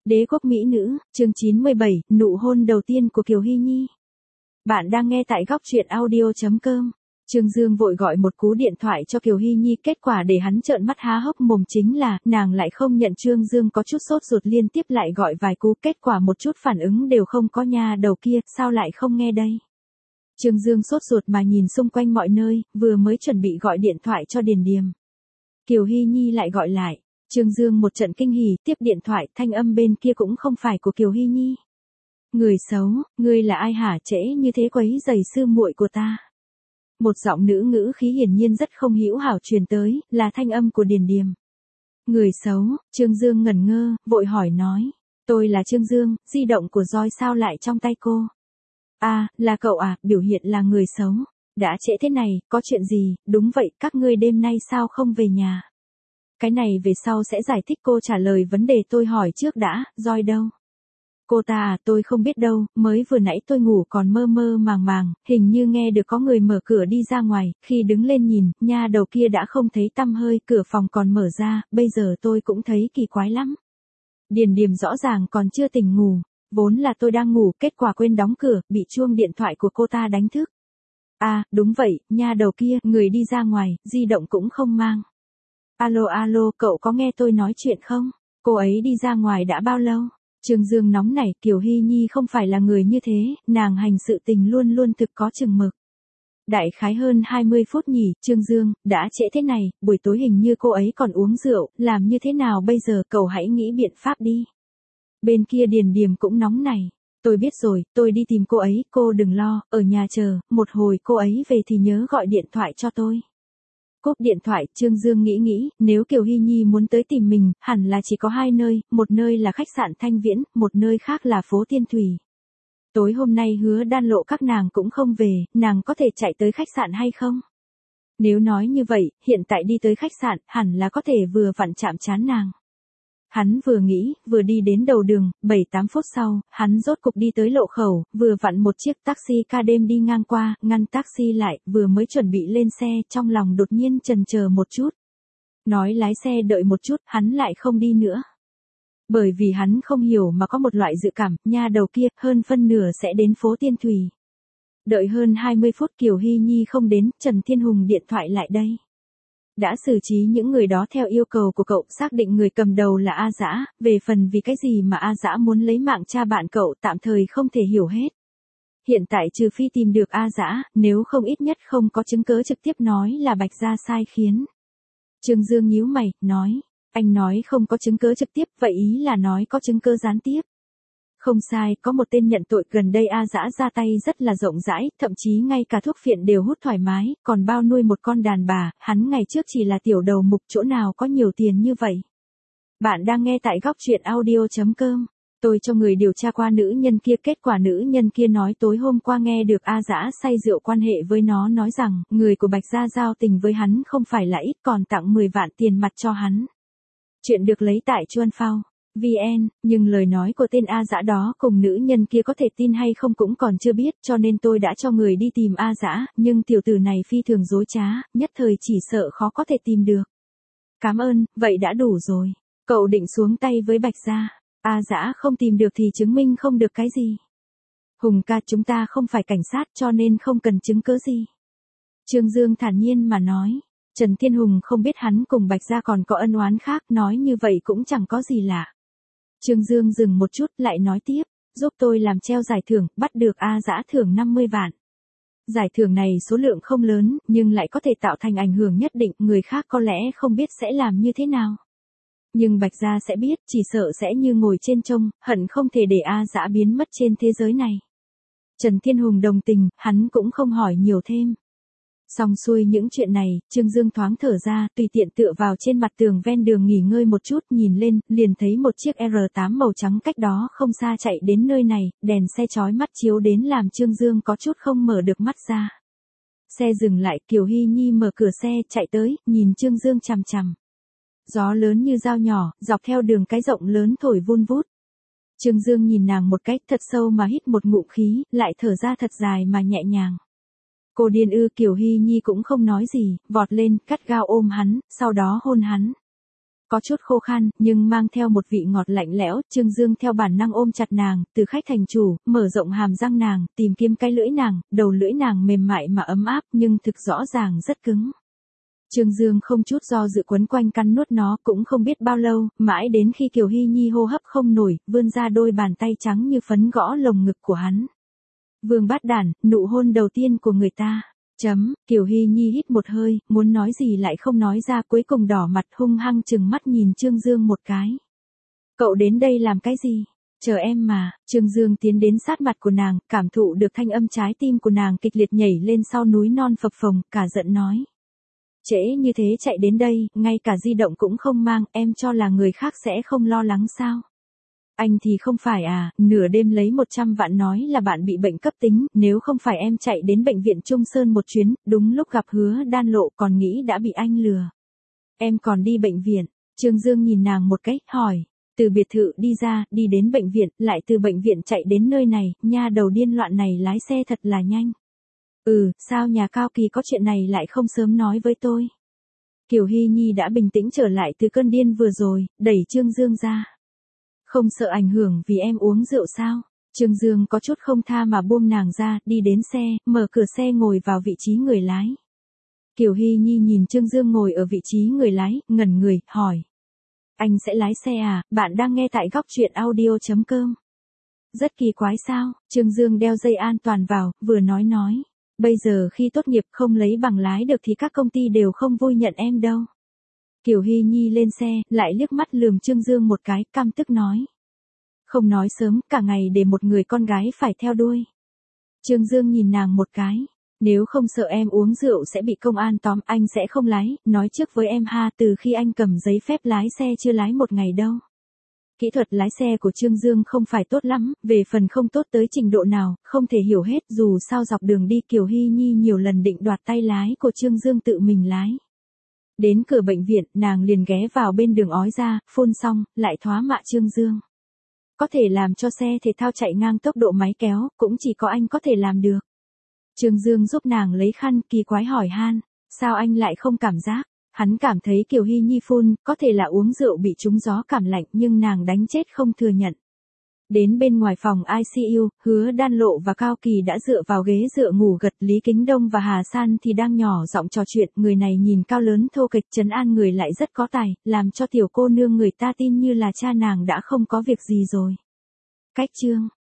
Đế quốc mỹ nữ, chương 97, nụ hôn đầu tiên của Kiều Hy Nhi. Bạn đang nghe tại góc truyện audio.com. Trương Dương vội gọi một cú điện thoại cho Kiều Hy Nhi, kết quả để hắn trợn mắt há hốc mồm chính là, nàng lại không nhận. Trương Dương có chút sốt ruột, liên tiếp lại gọi vài cú, kết quả một chút phản ứng đều không có. Nha đầu kia, sao lại không nghe đây? Trương Dương sốt ruột mà nhìn xung quanh mọi nơi, vừa mới chuẩn bị gọi điện thoại cho Điền Điềm. Kiều Hy Nhi lại gọi lại. Trương Dương một trận kinh hỉ, tiếp điện thoại, thanh âm bên kia cũng không phải của Kiều Hy Nhi. Người xấu, ngươi là ai hả, trễ như thế quấy rầy sư muội của ta. Một giọng nữ ngữ khí hiển nhiên rất không hữu hảo truyền tới, là thanh âm của Điền Điềm. Người xấu, Trương Dương ngẩn ngơ, vội hỏi nói. Tôi là Trương Dương, di động của Joy sao lại trong tay cô? À, là cậu à, biểu hiện là người xấu. Đã trễ thế này, có chuyện gì? Đúng vậy, các ngươi đêm nay sao không về nhà? Cái này về sau sẽ giải thích, cô trả lời vấn đề tôi hỏi trước đã. Joy đâu? Cô ta à, tôi không biết đâu, mới vừa nãy tôi ngủ còn mơ mơ màng màng, hình như nghe được có người mở cửa đi ra ngoài, khi đứng lên nhìn, nha đầu kia đã không thấy tăm hơi, cửa phòng còn mở ra, bây giờ tôi cũng thấy kỳ quái lắm. Điền Điềm rõ ràng còn chưa tỉnh ngủ, vốn là tôi đang ngủ, kết quả quên đóng cửa, bị chuông điện thoại của cô ta đánh thức. À, đúng vậy, nha đầu kia, người đi ra ngoài, di động cũng không mang. Alo, cậu có nghe tôi nói chuyện không? Cô ấy đi ra ngoài đã bao lâu? Trương Dương nóng nảy, Kiều Hy Nhi không phải là người như thế, nàng hành sự tình luôn luôn thực có chừng mực. Đại khái hơn 20 phút nhỉ, Trương Dương, đã trễ thế này, buổi tối hình như cô ấy còn uống rượu, làm như thế nào bây giờ, cậu hãy nghĩ biện pháp đi. Bên kia Điền Điềm cũng nóng nảy. Tôi biết rồi, tôi đi tìm cô ấy, cô đừng lo, ở nhà chờ, một hồi cô ấy về thì nhớ gọi điện thoại cho tôi. Cúp điện thoại, Trương Dương nghĩ, nếu Kiều Hy Nhi muốn tới tìm mình, hẳn là chỉ có hai nơi, một nơi là khách sạn Thanh Viễn, một nơi khác là phố Tiên Thủy. Tối hôm nay Hứa Đan Lộ các nàng cũng không về, nàng có thể chạy tới khách sạn hay không? Nếu nói như vậy, hiện tại đi tới khách sạn, hẳn là có thể vừa vặn chạm trán nàng. Hắn vừa nghĩ, vừa đi đến đầu đường, 7-8 phút sau, hắn rốt cục đi tới lộ khẩu, vừa vặn một chiếc taxi ca đêm đi ngang qua, ngăn taxi lại, vừa mới chuẩn bị lên xe, trong lòng đột nhiên chần chờ một chút. Nói lái xe đợi một chút, hắn lại không đi nữa. Bởi vì hắn không hiểu mà có một loại dự cảm, nha đầu kia, hơn phân nửa sẽ đến phố Tiên Thủy. Đợi hơn 20 phút Kiều Hy Nhi không đến, Trần Thiên Hùng điện thoại lại đây. Đã xử trí những người đó theo yêu cầu của cậu, xác định người cầm đầu là A Dã, về phần vì cái gì mà A Dã muốn lấy mạng cha bạn cậu tạm thời không thể hiểu hết. Hiện tại trừ phi tìm được A Dã, nếu không ít nhất không có chứng cứ trực tiếp nói là Bạch Gia sai khiến. Trương Dương nhíu mày, nói, anh nói không có chứng cứ trực tiếp, vậy ý là nói có chứng cứ gián tiếp. Không sai, có một tên nhận tội, gần đây A Dã ra tay rất là rộng rãi, thậm chí ngay cả thuốc phiện đều hút thoải mái, còn bao nuôi một con đàn bà, hắn ngày trước chỉ là tiểu đầu mục, chỗ nào có nhiều tiền như vậy. Bạn đang nghe tại góc truyện audio.com. Tôi cho người điều tra qua nữ nhân kia, kết quả nữ nhân kia nói tối hôm qua nghe được A Dã say rượu quan hệ với nó, nói rằng, người của Bạch Gia giao tình với hắn không phải là ít, còn tặng 10 vạn tiền mặt cho hắn. Chuyện được lấy tại Chuan Phao VN, nhưng lời nói của tên A Dã đó cùng nữ nhân kia có thể tin hay không cũng còn chưa biết, cho nên tôi đã cho người đi tìm A Dã, nhưng tiểu tử này phi thường dối trá, nhất thời chỉ sợ khó có thể tìm được. Cảm ơn, vậy đã đủ rồi. Cậu định xuống tay với Bạch Gia. A Dã không tìm được thì chứng minh không được cái gì. Hùng ca, chúng ta không phải cảnh sát cho nên không cần chứng cứ gì. Trương Dương thản nhiên mà nói. Trần Thiên Hùng không biết hắn cùng Bạch Gia còn có ân oán khác, nói như vậy cũng chẳng có gì lạ. Trương Dương dừng một chút, lại nói tiếp, giúp tôi làm treo giải thưởng, bắt được A Dã thưởng 50 vạn. Giải thưởng này số lượng không lớn, nhưng lại có thể tạo thành ảnh hưởng nhất định, người khác có lẽ không biết sẽ làm như thế nào. Nhưng Bạch Gia sẽ biết, chỉ sợ sẽ như ngồi trên trông, hận không thể để A Dã biến mất trên thế giới này. Trần Thiên Hùng đồng tình, hắn cũng không hỏi nhiều thêm. Xong xuôi những chuyện này, Trương Dương thoáng thở ra, tùy tiện tựa vào trên mặt tường ven đường nghỉ ngơi một chút, nhìn lên, liền thấy một chiếc R8 màu trắng cách đó không xa chạy đến nơi này, đèn xe chói mắt chiếu đến làm Trương Dương có chút không mở được mắt ra. Xe dừng lại, Kiều Hy Nhi mở cửa xe, chạy tới, nhìn Trương Dương chằm chằm. Gió lớn như dao nhỏ, dọc theo đường cái rộng lớn thổi vun vút. Trương Dương nhìn nàng một cách thật sâu mà hít một ngụm khí, lại thở ra thật dài mà nhẹ nhàng. Cô điên ư, Kiều Hy Nhi cũng không nói gì, vọt lên, cắt gao ôm hắn, sau đó hôn hắn. Có chút khô khan, nhưng mang theo một vị ngọt lạnh lẽo, Trương Dương theo bản năng ôm chặt nàng, từ khách thành chủ, mở rộng hàm răng nàng, tìm kiếm cái lưỡi nàng, đầu lưỡi nàng mềm mại mà ấm áp, nhưng thực rõ ràng rất cứng. Trương Dương không chút do dự quấn quanh cắn nuốt nó, cũng không biết bao lâu, mãi đến khi Kiều Hy Nhi hô hấp không nổi, vươn ra đôi bàn tay trắng như phấn gõ lồng ngực của hắn. Vương bát đản, nụ hôn đầu tiên của người ta. Kiều Hy Nhi hít một hơi, muốn nói gì lại không nói ra, cuối cùng đỏ mặt hung hăng chừng mắt nhìn Trương Dương một cái. Cậu đến đây làm cái gì? Chờ em mà. Trương Dương tiến đến sát mặt của nàng, cảm thụ được thanh âm trái tim của nàng kịch liệt nhảy lên sau núi non phập phồng, cả giận nói. Trễ như thế chạy đến đây, ngay cả di động cũng không mang, em cho là người khác sẽ không lo lắng sao? Anh thì không phải à, nửa đêm lấy 100 vạn nói là bạn bị bệnh cấp tính, nếu không phải em chạy đến bệnh viện Trung Sơn một chuyến, đúng lúc gặp Hứa Đan Lộ còn nghĩ đã bị anh lừa. Em còn đi bệnh viện, Trương Dương nhìn nàng một cái, hỏi, từ biệt thự đi ra, đi đến bệnh viện, lại từ bệnh viện chạy đến nơi này, nha đầu điên loạn này lái xe thật là nhanh. Sao nhà Cao Kỳ có chuyện này lại không sớm nói với tôi? Kiều Hy Nhi đã bình tĩnh trở lại từ cơn điên vừa rồi, đẩy Trương Dương ra. Không sợ ảnh hưởng vì em uống rượu sao? Trương Dương có chút không tha mà buông nàng ra, đi đến xe, mở cửa xe ngồi vào vị trí người lái. Kiều Hy Nhi nhìn Trương Dương ngồi ở vị trí người lái, ngẩn người, hỏi. Anh sẽ lái xe à? Bạn đang nghe tại góc truyện audio.com. Rất kỳ quái sao? Trương Dương đeo dây an toàn vào, vừa nói. Bây giờ khi tốt nghiệp không lấy bằng lái được thì các công ty đều không vui nhận em đâu. Kiều Hy Nhi lên xe, lại liếc mắt lườm Trương Dương một cái, căm tức nói. Không nói sớm, cả ngày để một người con gái phải theo đuôi. Trương Dương nhìn nàng một cái. Nếu không sợ em uống rượu sẽ bị công an tóm, anh sẽ không lái, nói trước với em ha, từ khi anh cầm giấy phép lái xe chưa lái một ngày đâu. Kỹ thuật lái xe của Trương Dương không phải tốt lắm, về phần không tốt tới trình độ nào, không thể hiểu hết, dù sao dọc đường đi Kiều Hy Nhi nhiều lần định đoạt tay lái của Trương Dương tự mình lái. Đến cửa bệnh viện, nàng liền ghé vào bên đường ói ra, phun xong, lại thoá mạ Trương Dương. Có thể làm cho xe thể thao chạy ngang tốc độ máy kéo, cũng chỉ có anh có thể làm được. Trương Dương giúp nàng lấy khăn, kỳ quái hỏi han, sao anh lại không cảm giác? Hắn cảm thấy Kiều Hy Nhi phun, có thể là uống rượu bị trúng gió cảm lạnh nhưng nàng đánh chết không thừa nhận. Đến bên ngoài phòng ICU, Hứa Đan Lộ và Cao Kỳ đã dựa vào ghế dựa ngủ gật, Lý Kính Đông và Hà San thì đang nhỏ giọng trò chuyện, người này nhìn cao lớn thô kệch trấn an người lại rất có tài, làm cho tiểu cô nương người ta tin như là cha nàng đã không có việc gì rồi. Cách chương